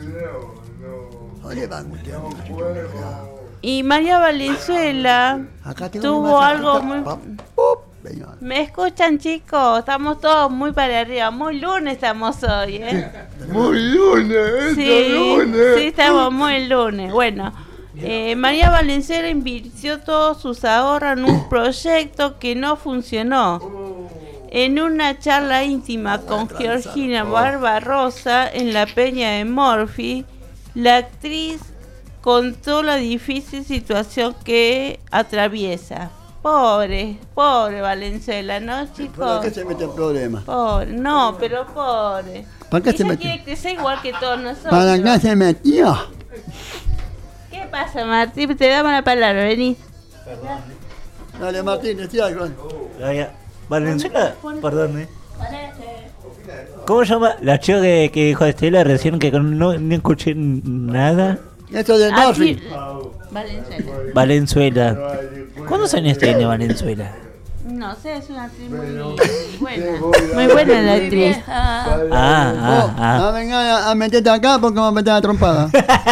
Oye, van, usted, Y María Valenzuela acá tengo tuvo una algo masajita. muy... Pa- pop, venga. ¿Me escuchan, chicos? Estamos todos muy para arriba. Muy lunes estamos hoy, ¿eh? Muy lunes, esto Sí, lunes. sí, estamos muy lunes. Bueno, eh, María Valenzuela invirtió todos sus ahorros en un proyecto que no funcionó. En una charla íntima con Georgina Barbarosa en la Peña de Morphy, la actriz contó la difícil situación que atraviesa. Pobre, pobre Valenzuela, ¿no, ¿Para chicos? qué se mete en problemas? Pobre, no, pero pobre. ¿Para qué se Ella metió? quiere crecer igual que todos nosotros. ¿Para qué se metió? ¿Qué pasa, Martín? Te damos la palabra, vení. Dale, Martín, decía algo. Valenzuela, perdón, eh. ¿Cómo se llama la chica que, que dijo Estela recién que con- no, no escuché nada? Eso de Ah, Morphy. sí. Valenzuela. Valenzuela. ¿Cuántos años tiene Valenzuela? No sé, es una actriz muy buena. Muy buena la actriz. Ah, Vos, ah, ah. no vengas a, a meterte acá porque vamos a meter la trompada.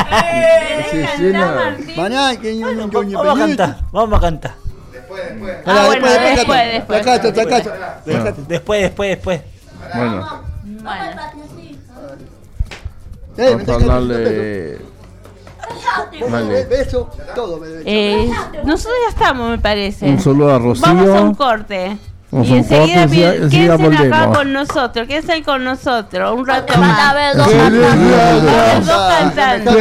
Maná, que yo no yo ni Vamos a cantar, vamos a cantar. Ah, bueno, después, después. Sacacho, sacacho. Después, después, después. Bueno, Eh, vamos a hablarle. Dale. Beso, todo me beso. Eh, nosotros ya estamos, me parece. Un saludo a Rocío. Vamos a un corte. Vamos Y a un enseguida, corte, bien, enseguida- enseguida quédense acá volvemos. con nosotros, quédense con nosotros un rato Van a más. ver dos Sí, cantantes. Los dos cantando.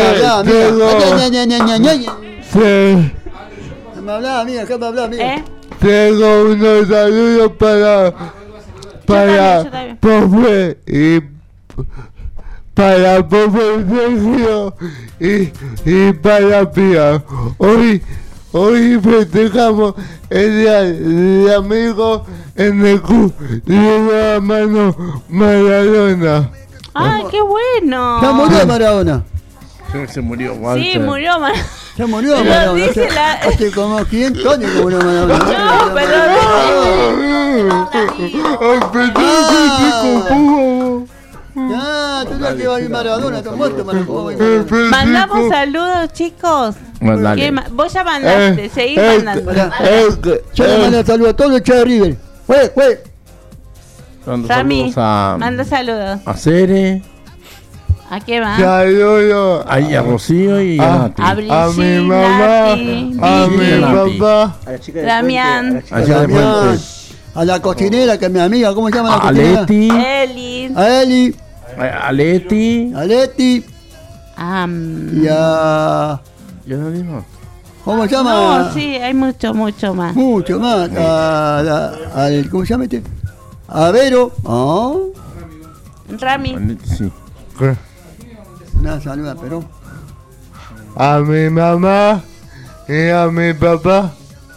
Sí, Me hablaba, amiga, ¿qué me hablaba, amiga? ¿Eh? Tengo unos saludos para. Para. yo también. Pobre y. Para Pobre Sergio y, y para Pía. Hoy. Hoy festejamos el día del amigo en el club de la mano Maradona. ¡Ay, qué bueno! Ya murió Maradona. sí, se murió, Sí, Walter. murió Mar- Ya murió Pero Maradona. dice Hace- la- Hace como quinientos años que murió Maradona. No, pero Ah, tú sabes que va a ir Maradona, está muerto Maradona. mandamos saludos, chicos. Mandale. ¿Qué ma- Vos ya mandaste, Eh, seguí eh, mandando. Yo le mando saludos a todos los hinchas de River. Fue, fue. Mando Rami, saludos a, manda saludos. a Cere, ¿A qué más? Saludos ahí a Rocío y a Ah. Nati. A a Brigitte, mi mamá, Nati, a Vicky, mi Nati. papá. A la chica de Damián, A, Allá de Damián, Puente. a la cocinera, que es mi amiga, ¿cómo se llama la A cocinera? Leti, Eli, A Eli, a a Leti. a Leti ah, mm, y a... ¿Ya lo dijo? ¿Cómo se llama? no, sí, hay mucho, mucho más. Mucho más. A, la- al, ¿Cómo se llama este? A Vero. Oh. Rami. Sí. Una saluda, pero. A mi mamá y a mi papá.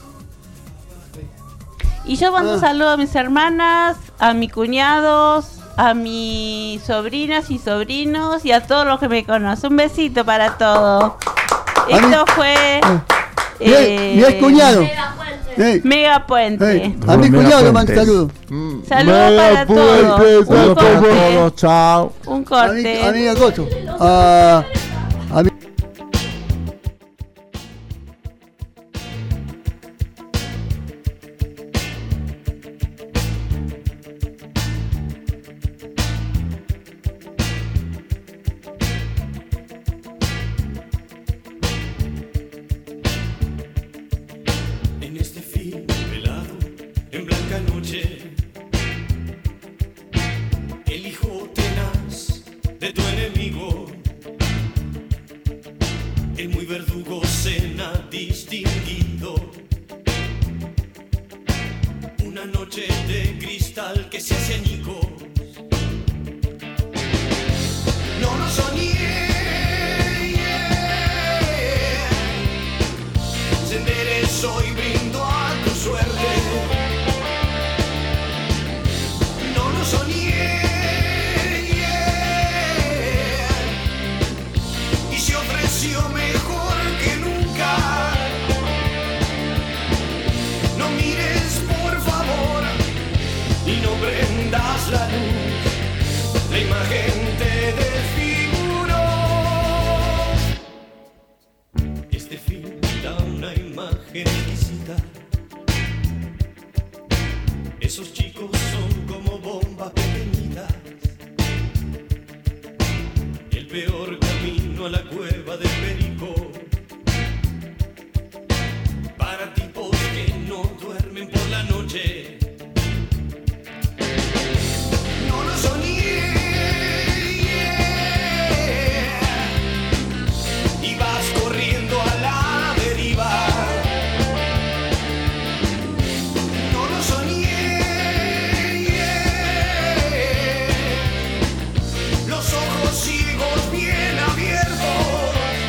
Y yo mando Ah. saludos a mis hermanas, a mis cuñados, a mis sobrinas y sobrinos y a todos los que me conocen. Un besito para todos. Esto fue eh, Mi ex cuñado. Ey. Mega Puente. Ey, A mi cuñado le mando saludos. Saludos para todos. Un Saludos para corte. todos, chao. Un A mi, corte. a mi acoso. A, a mi... En este film velado, en blanca noche, el hijo tenaz de tu enemigo, el muy verdugo cena distinguido. Una noche de cristal que se hace añicos. No lo soñé. Se enderezó y brindo a tu suerte. No lo soñé. Y se ofreció mejor que nunca. No mires por favor y no prendas la luz. La imagen te desfiguró. Este film da una imagen exquisita. Esos chicos son como bombas pequeñitas. El peor camino a la cueva del perico. Para tipos que no duermen por la noche. No lo soñé. Y vas corriendo a la deriva. No lo soñé. Los ojos ciegos bien abiertos.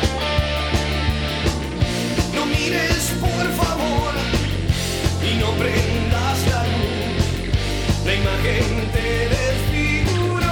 No mires por favor y no prendas la luz. La imagen te desfiguró.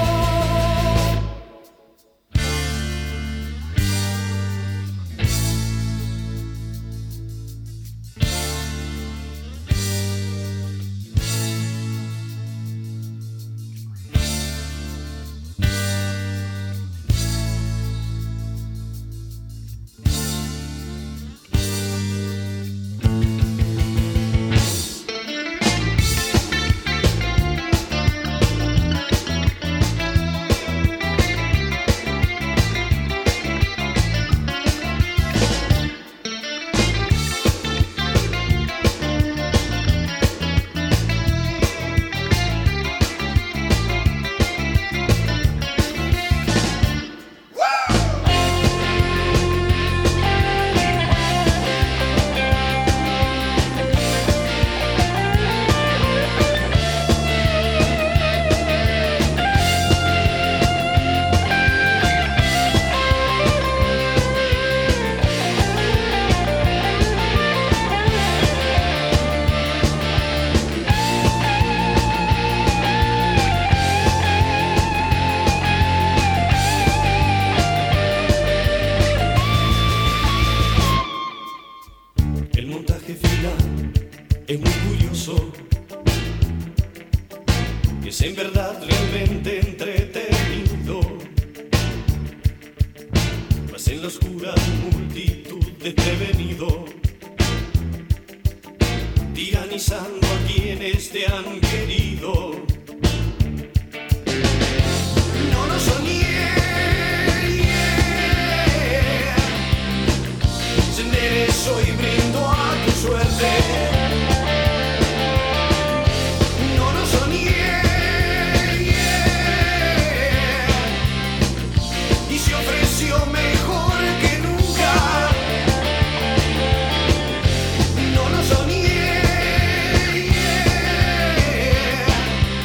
El montaje final es muy curioso. Es en verdad realmente entretenido. Mas en la oscura multitud desprevenido, tiranizando a quienes te han querido. No lo soñé. Se enderezó y brindo a tu suerte. No lo soñé. Y se ofreció mejor que nunca. No lo soñé.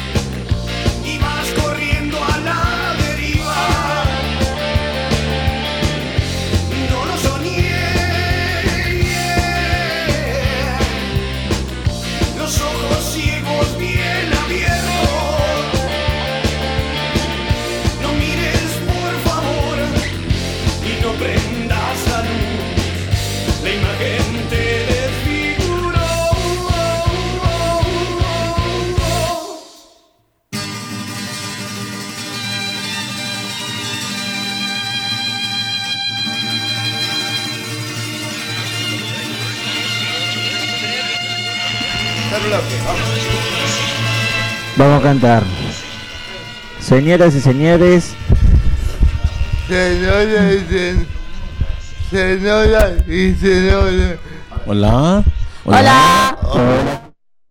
tercer bloque, vamos. Vamos a cantar. Señoras y señores, Señoras y sen- señoras y señores. Hola. Hola. hola.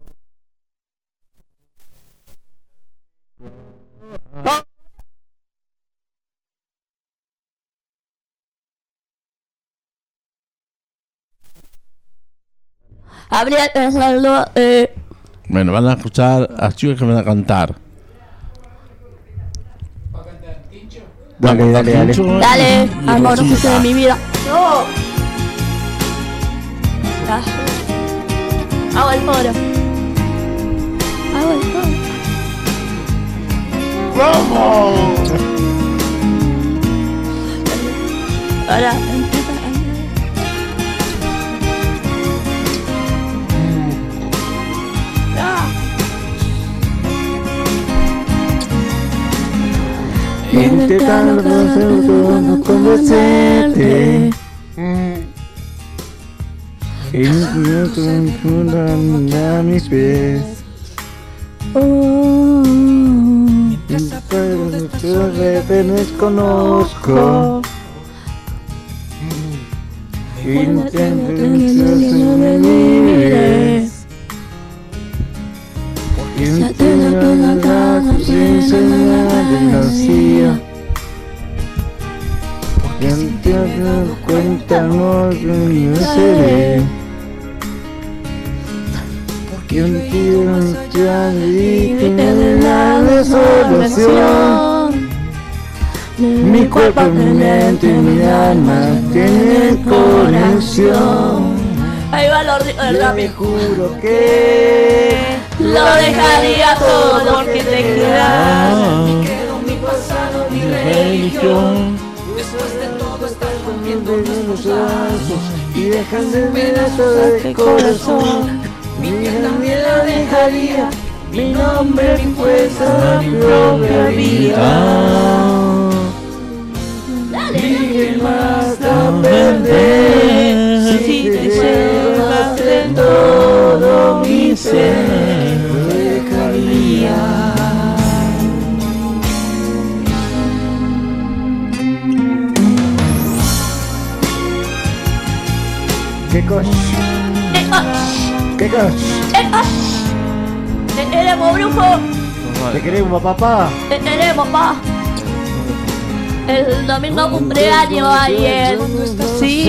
Habría que hacerlo. Eh, Bueno, van a escuchar a chicos que van a cantar. Dale, dale, dale. dale, amor, no fuiste de mi vida. No. Ah. Hago el coro. Hago el coro. ¡Vamos! Ahora empieza. Intentando convencerte. Intentando a mis pies. Te desconozco. Intento que me mires. Intento la conciencia de vacía. Intento cuéntanos que no se ve. Porque un tío ya de la desolación. Mi cuerpo, mi mente, mi alma tienen conexión. Ahí va lo rico del rap. Me juro que lo dejaría todo porque te quedas. Mi credo, mi pasado, mi religión. Después de todo estás rompiendo los brazos y dejan de pedazos de corazón. Mi piel también la dejaría. Mi nombre, mi fuerza, mi propia vida. ¿Y qué más a perder si te llevas de todo mi ser? Lo dejaría. ¿Qué cosa? ¿Qué cosa? Te queremos, brujo. ¿Te queremos, papá? Te queremos, papá. El domingo cumpleaños ayer. Sí.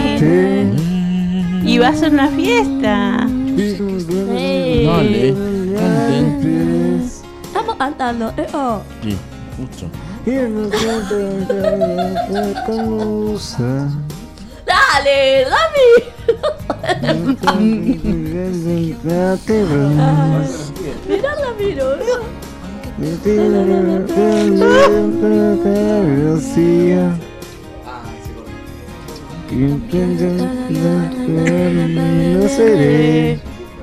Y va a ser una fiesta. Sí. Dale, canten. Estamos cantando. Eh, oh. Sí, justo. Dale, Dami. Mirá, Ramiro. No seré.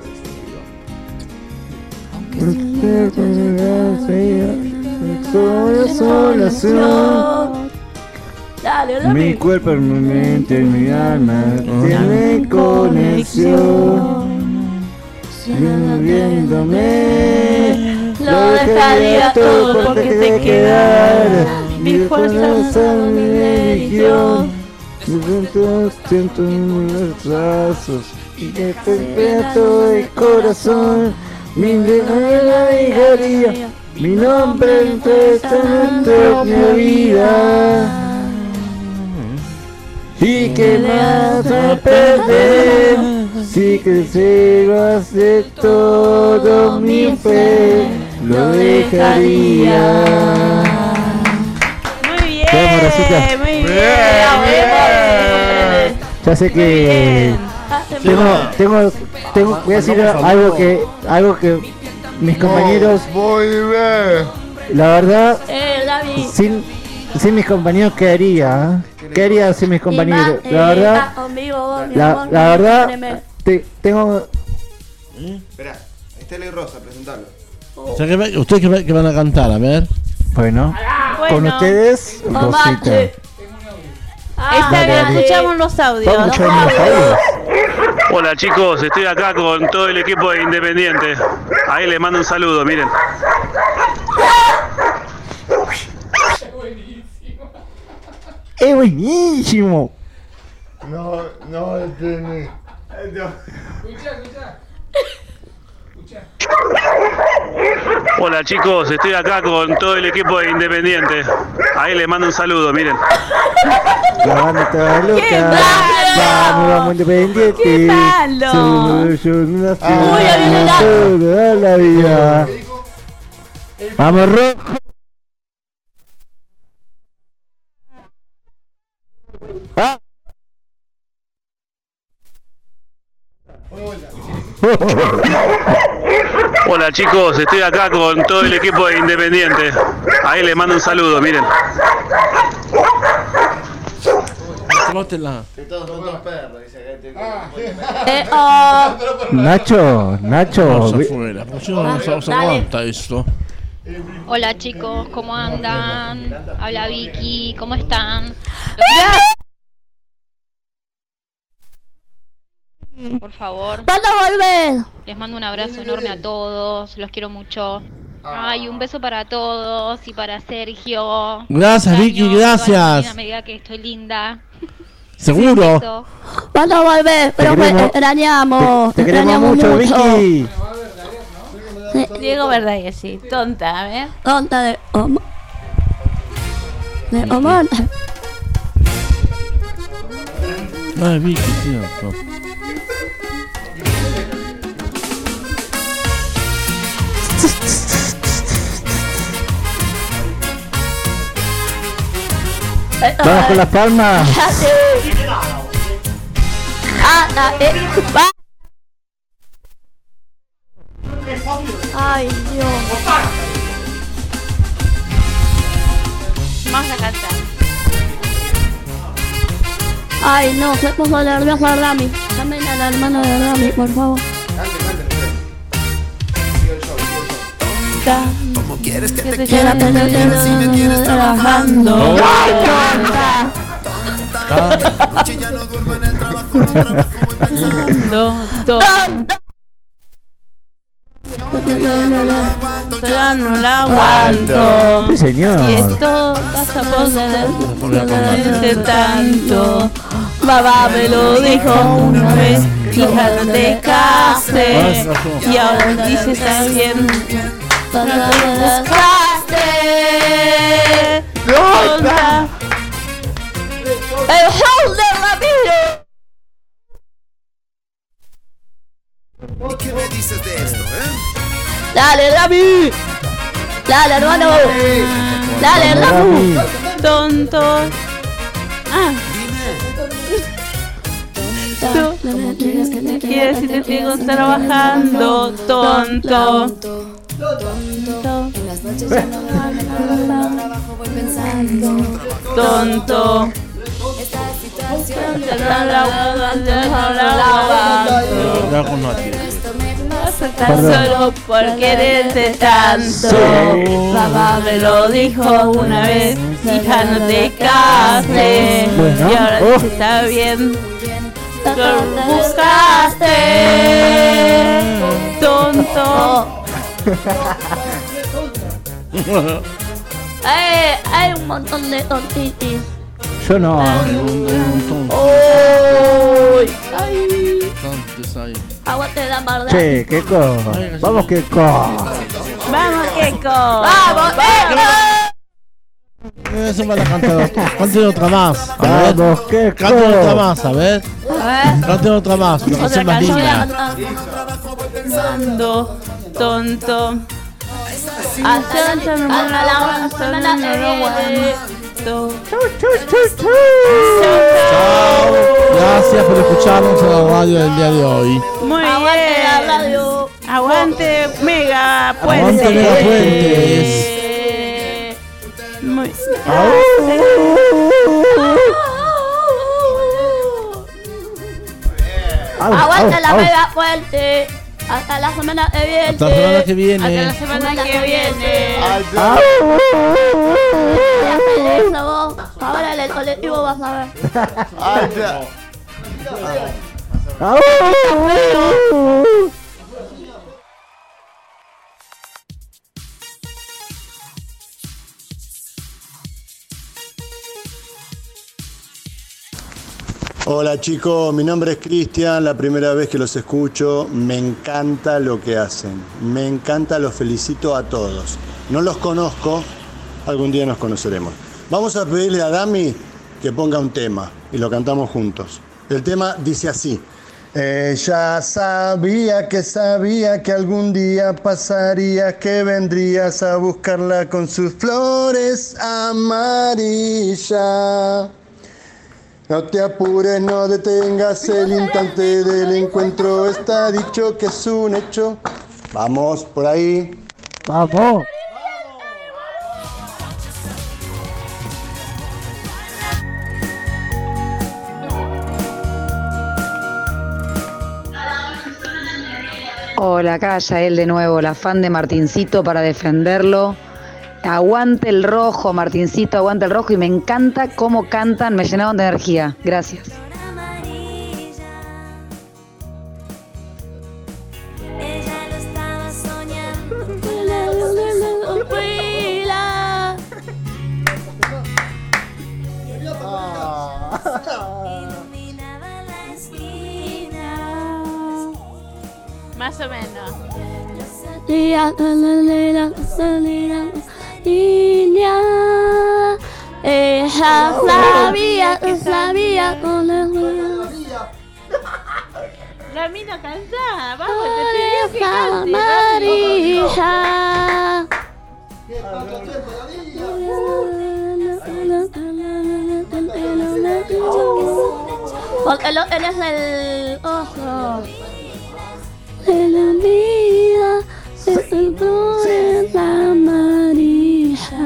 Consolación. Dale, Dami. Mi cuerpo, mi mente, mi alma tienen conexión. Viéndome. Lo dejaría todo porque te quedara. Mi fuerza, mi religión. Mi viento siento en los brazos. Y que te pedazo de corazón. Mi vida la dejaría. Mi nombre empieza en nuestra vida. Y que más a perder si que llevas de todo mi fe, lo dejaría. Muy bien, Vamos, Rosita. muy bien. Ya sé que tengo, tengo, tengo, voy a decir algo que, algo que mis compañeros, la verdad, Eh, Dami. sin, sin mis compañeros, ¿qué haría? ¿Qué haría sin mis compañeros? Y más, La eh, verdad, estás conmigo, mi la, amor, la verdad, créeme. te, tengo, Esperá, Estela y Rosa, presentalo. O sea, que va- ¿ustedes qué, va- qué van a cantar? A ver. bueno, con Bueno. ustedes, Rosita. Tomate. Está Ah, bien, dale. escuchamos los audios. Vamos a escuchar los audios. Hola chicos, estoy acá con todo el equipo de Independiente. Ahí les mando un saludo, miren. ¡Es buenísimo! No, no entendí. Hola chicos, estoy acá con todo el equipo de Independiente. Ahí les mando un saludo, miren. La banda toda loca. Vamos, vamos Independiente. ¡Qué malo! Somos una Uy, ahí viene la- toda la vida. Vamos, rojo. Ah. Hola chicos, estoy acá con todo el equipo de Independiente. Ahí les mando un saludo, miren. Tómatela. Eh, oh. Nacho, Nacho. Vamos vi- afuera, porque si no, no se no se aguanta esto. Hola chicos, ¿cómo andan? Habla Vicky, ¿cómo están? Por favor. ¿Cuándo volver? Les mando un abrazo enorme a todos, los quiero mucho. Ay, un beso para todos y para Sergio. Gracias, Vicky, Extraño, gracias. toda la vida me diga que estoy linda. Seguro. ¿Cuándo volver? Pero me queremos- extrañamos. Te queremos mucho, Vicky. Diego Verdaguer, sí. Tonta, a ver. Tonta de Omar. De Omar. Ay, Vicky, cierto. Vamos con las palmas. Ah, ah, eh, va. Ay, Dios. Vamos a cantar. Ay, no, se puso nerviosa Rami. Llamen a la hermana de Rami, por favor. ¿Cómo quieres que te Quiera quiera tener tener si me tienes trabajando? trabajando. ¡Ay, tonta! Noche ya no duermo en el trabajo, no trabajo, voy pensando. Tonta. Ya no la aguanto. Sí, señor. Y esto pasa por de tanto. Mamá me lo dijo una vez, hija no te cases. Y ahora dices también, no te cases. Tonta. El show de Ramiro. ¿Y qué me dices de esto, eh? Dale, Rami. Dale, hermano. Dale, Rami. Tonto. Ah. Tú quieres y te sigo trabajando, tonto. Tonto. En las noches ya no duermo, al trabajo voy pensando. Tonto. Esta situación Te la aguanto, te la aguanto. Ya con Nati. esto me pasa Tan solo por quererte tanto. Papá me lo dijo una vez, hija no te cases. Bueno. Y ahora Oh. sí está bien. Lo buscaste, tonto. Eh, hay un montón de tontitis. Yo no. Uy. Ay. Tantos ahí. Aguante la maldad. Che, Keko. Vamos, Keko. Vamos, Keko. Vamos, Keko. Eso me la canta. Cante otra más. A ver. Vamos, Keko. Cante otra más, a ver. A ver. Cante otra más. Una Otra canción más canción. linda. Pensando, tonto. Hasta no me la aguanto, no lo aguanto. Chao. Gracias por escucharnos en la radio del día de hoy. Muy Aguante bien. la radio. Aguante Mega Puente. Aguante Mega Puentes. Muy Aguante la mega fuerte. Hasta la semana que viene. Hasta la semana que viene. Hasta la semana que viene. Ya feliz, vos. Ahora en el colectivo vas a ver. Ay, ya. Hola chicos, mi nombre es Cristian, la primera vez que los escucho, me encanta lo que hacen, me encanta, los felicito a todos. No los conozco, algún día nos conoceremos. Vamos a pedirle a Dami que ponga un tema y lo cantamos juntos. El tema dice así: ella sabía que sabía que algún día pasaría, que vendrías a buscarla con sus flores amarillas. No te apures, no detengas el instante del encuentro, está dicho que es un hecho. Vamos, por ahí. Vamos. Hola, acá Yael de nuevo, la fan de Martincito para defenderlo. Aguante el rojo, Martincito, aguante el rojo, y me encanta cómo cantan, me llenaron de energía. Gracias. Ella lo estaba soñando. Iluminaba la esquina. Más o menos. Niña, ella sabía, sabía con la La mina canta, vamos, te pido que oreja cante. amarilla. Porque lo eres el ojo de la vida, es el flores amarilla.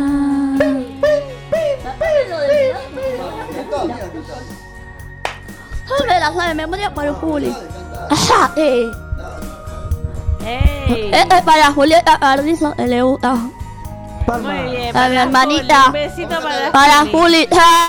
Me la sabe de memoria para Juli. Ajá, eh. Ey. Eh, eh, para Julieta Cardizo, le gusta. Muy bien. A mi para hermanita. Juli, un besito para, Para Juli. Julieta.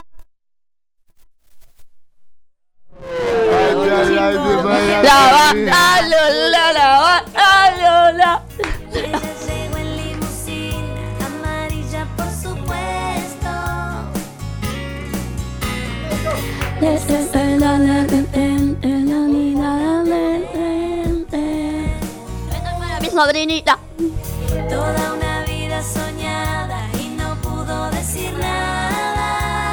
La va, la la la va, la la. Ella llegó en limusina, amarilla por supuesto. Mi sobrinita. Toda una vida soñada y no pudo decir nada.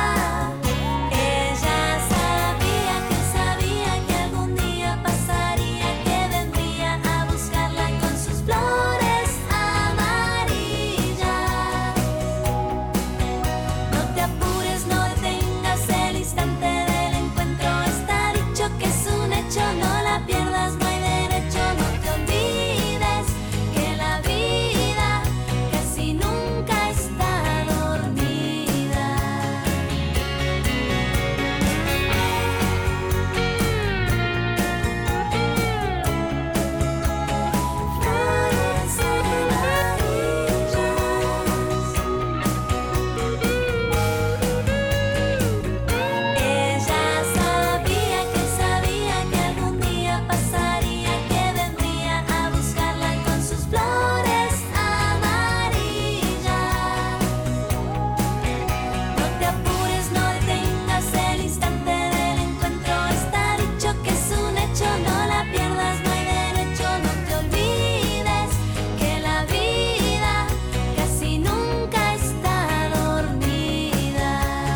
Ella sabía que sabía que algún día pasaría, que vendría a buscarla con sus flores amarillas. No te apures, no detengas el instante del encuentro, está dicho que es un hecho, no la pierdas, no hay derecho, no te olvides que la vida casi nunca está dormida. Flores amarillas. Ella sabía que sabía que algún día pasaría, que vendría a buscarla con sus flores amarillas. No te apures, no detengas el instante del encuentro, está dicho que es un hecho, no la pierdas, no hay derecho, no te olvides que la vida casi nunca está dormida.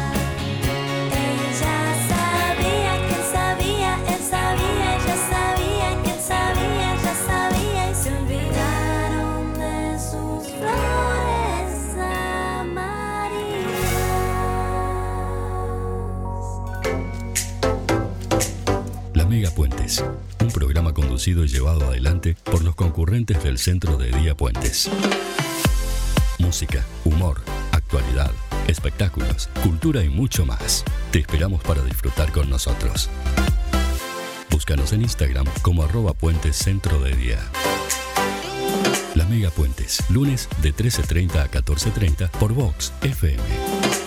Ella sabía que él sabía, él sabía, ella sabía que él sabía, ella sabía, y se olvidaron de sus flores amarillas. La Mega Puentes, un programa conducido y llevado adelante por los concurrentes del Centro de Día Puentes. Música, humor, actualidad, espectáculos, cultura y mucho más. Te esperamos para disfrutar con nosotros. Búscanos en Instagram como arroba puentes centro de día. La Mega Puentes, lunes de trece treinta a catorce treinta por Vox F M.